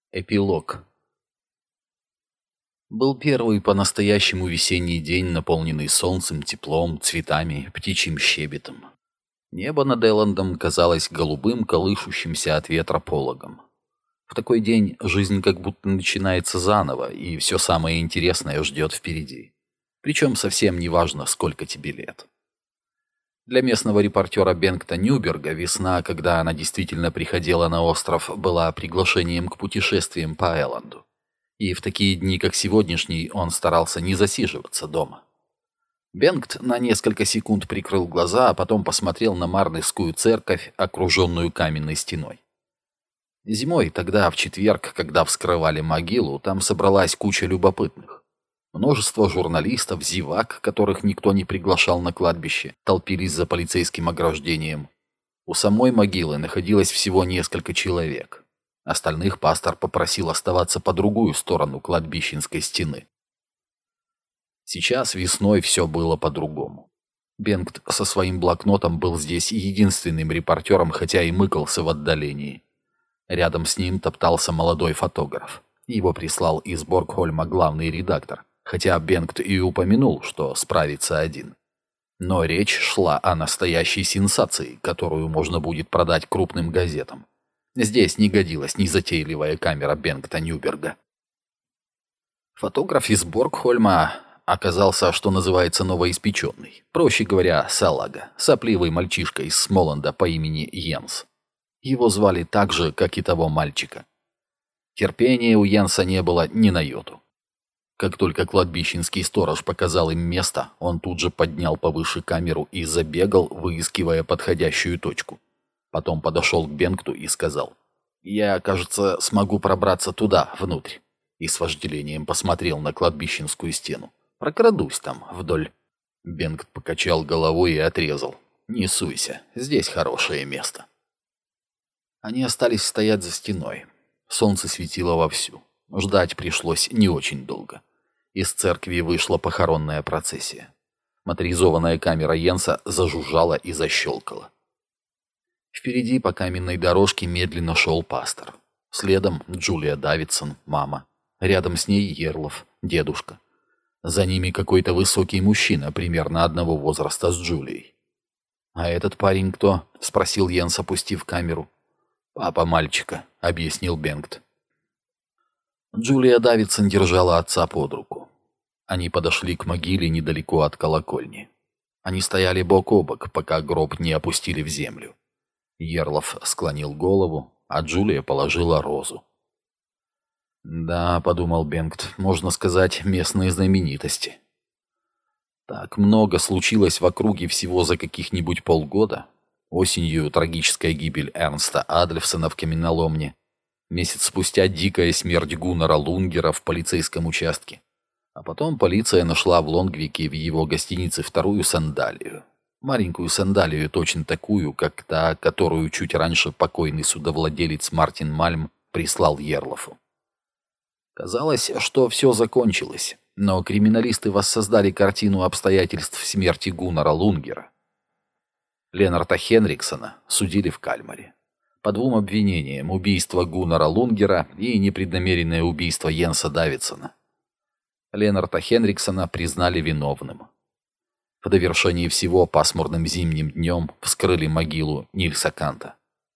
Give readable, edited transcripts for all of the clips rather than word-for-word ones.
Эпилог. Был первый по-настоящему весенний день, наполненный солнцем, теплом, цветами, птичьим щебетом. Небо над Эллендом казалось голубым, колышущимся от ветра пологом. В такой день жизнь как будто начинается заново, и все самое интересное ждет впереди. Причем совсем не важно, сколько тебе лет. Для местного репортера Бенгта Нюберга весна, когда она действительно приходила на остров, была приглашением к путешествиям по Элленду. И в такие дни, как сегодняшний, он старался не засиживаться дома. Бенгт на несколько секунд прикрыл глаза, а потом посмотрел на Марнельскую церковь, окруженную каменной стеной. Зимой, тогда в четверг, когда вскрывали могилу, там собралась куча любопытных. Множество журналистов, зевак, которых никто не приглашал на кладбище, толпились за полицейским ограждением. У самой могилы находилось всего несколько человек. Остальных пастор попросил оставаться по другую сторону кладбищенской стены. Сейчас весной все было по-другому. Бенгт со своим блокнотом был здесь единственным репортером, хотя и мыкался в отдалении. Рядом с ним топтался молодой фотограф. Его прислал из Боргхольма главный редактор, хотя Бенгт и упомянул, что справится один. Но речь шла о настоящей сенсации, которую можно будет продать крупным газетам. Здесь не годилась незатейливая камера Бенгта Нюберга. Фотограф из Боргхольма оказался, что называется, новоиспеченный. Проще говоря, салага, сопливый мальчишка из Смоланда по имени Йенс. Его звали так же, как и того мальчика. Терпения у Йенса не было ни на йоту. Как только кладбищенский сторож показал им место, он тут же поднял повыше камеру и забегал, выискивая подходящую точку. Потом подошел к Бенгту и сказал: «Я, кажется, смогу пробраться туда, внутрь». И с вожделением посмотрел на кладбищенскую стену. «Прокрадусь там, вдоль». Бенгт покачал головой и отрезал: «Не суйся, здесь хорошее место». Они остались стоять за стеной. Солнце светило вовсю. Ждать пришлось не очень долго. Из церкви вышла похоронная процессия. Моторизованная камера Йенса зажужжала и защелкала. Впереди по каменной дорожке медленно шел пастор. Следом Джулия Давидсон, мама. Рядом с ней Ерлов, дедушка. За ними какой-то высокий мужчина, примерно одного возраста с Джулией. «А этот парень кто?» — спросил Йенс, опустив камеру. «Папа мальчика», — объяснил Бенгт. Джулия Давидсон держала отца под руку. Они подошли к могиле недалеко от колокольни. Они стояли бок о бок, пока гроб не опустили в землю. Ерлов склонил голову, а Джулия положила розу. «Да», — подумал Бенгт, — «можно сказать, местные знаменитости». Так много случилось в округе всего за каких-нибудь полгода. Осенью трагическая гибель Эрнста Адльфсона в каменоломне. Месяц спустя дикая смерть Гуннара Лунгера в полицейском участке. А потом полиция нашла в Лонгвике в его гостинице вторую сандалию. Маленькую сандалию, точно такую, как та, которую чуть раньше покойный судовладелец Мартин Мальм прислал Ерлофу. Казалось, что все закончилось, но криминалисты воссоздали картину обстоятельств смерти Гуннара Лунгера. Ленарта Хенриксона судили в Кальмаре. По двум обвинениям: убийство Гуннара Лунгера и непреднамеренное убийство Йенса Давидсона. Ленарта Хенриксона признали виновным. В довершении всего пасмурным зимним днем вскрыли могилу Нильса Канта.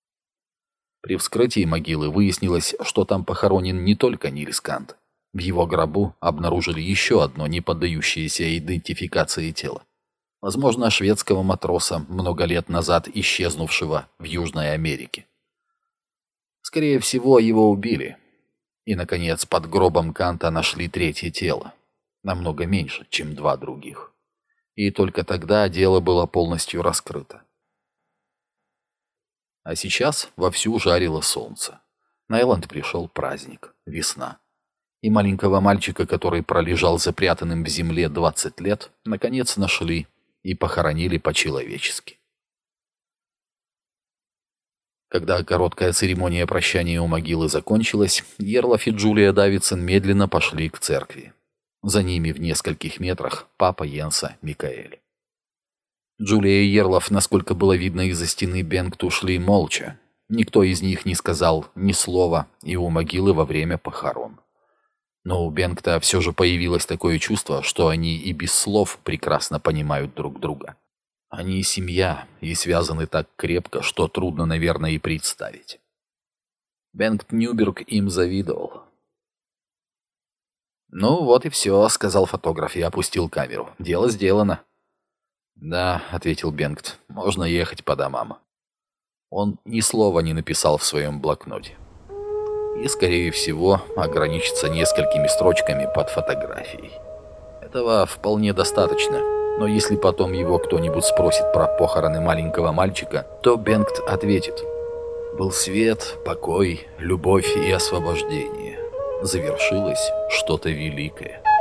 При вскрытии могилы выяснилось, что там похоронен не только Нильс Кант. В его гробу обнаружили еще одно не поддающееся идентификации тело. Возможно, шведского матроса, много лет назад исчезнувшего в Южной Америке. Скорее всего, его убили. И, наконец, под гробом Канта нашли третье тело. Намного меньше, чем два других. И только тогда дело было полностью раскрыто. А сейчас вовсю жарило солнце. На Элленд пришел праздник, весна. И маленького мальчика, который пролежал запрятанным в земле 20 лет, наконец нашли и похоронили по-человечески. Когда короткая церемония прощания у могилы закончилась, Ерлов и Джулия Давидсон медленно пошли к церкви. За ними в нескольких метрах папа Йенса Микаэль. Джулия и Ерлов, насколько было видно из-за стены, Бенгт ушли молча. Никто из них не сказал ни слова и у могилы во время похорон. Но у Бенгта все же появилось такое чувство, что они и без слов прекрасно понимают друг друга. Они семья и связаны так крепко, что трудно, наверное, и представить. Бенгт Нюберг им завидовал. «Ну вот и все», — сказал фотограф и опустил камеру. «Дело сделано». «Да», — ответил Бенгт, — «можно ехать по домам». Он ни слова не написал в своем блокноте. И, скорее всего, ограничится несколькими строчками под фотографией. Этого вполне достаточно, но если потом его кто-нибудь спросит про похороны маленького мальчика, то Бенгт ответит: «Был свет, покой, любовь и освобождение. Завершилось что-то великое».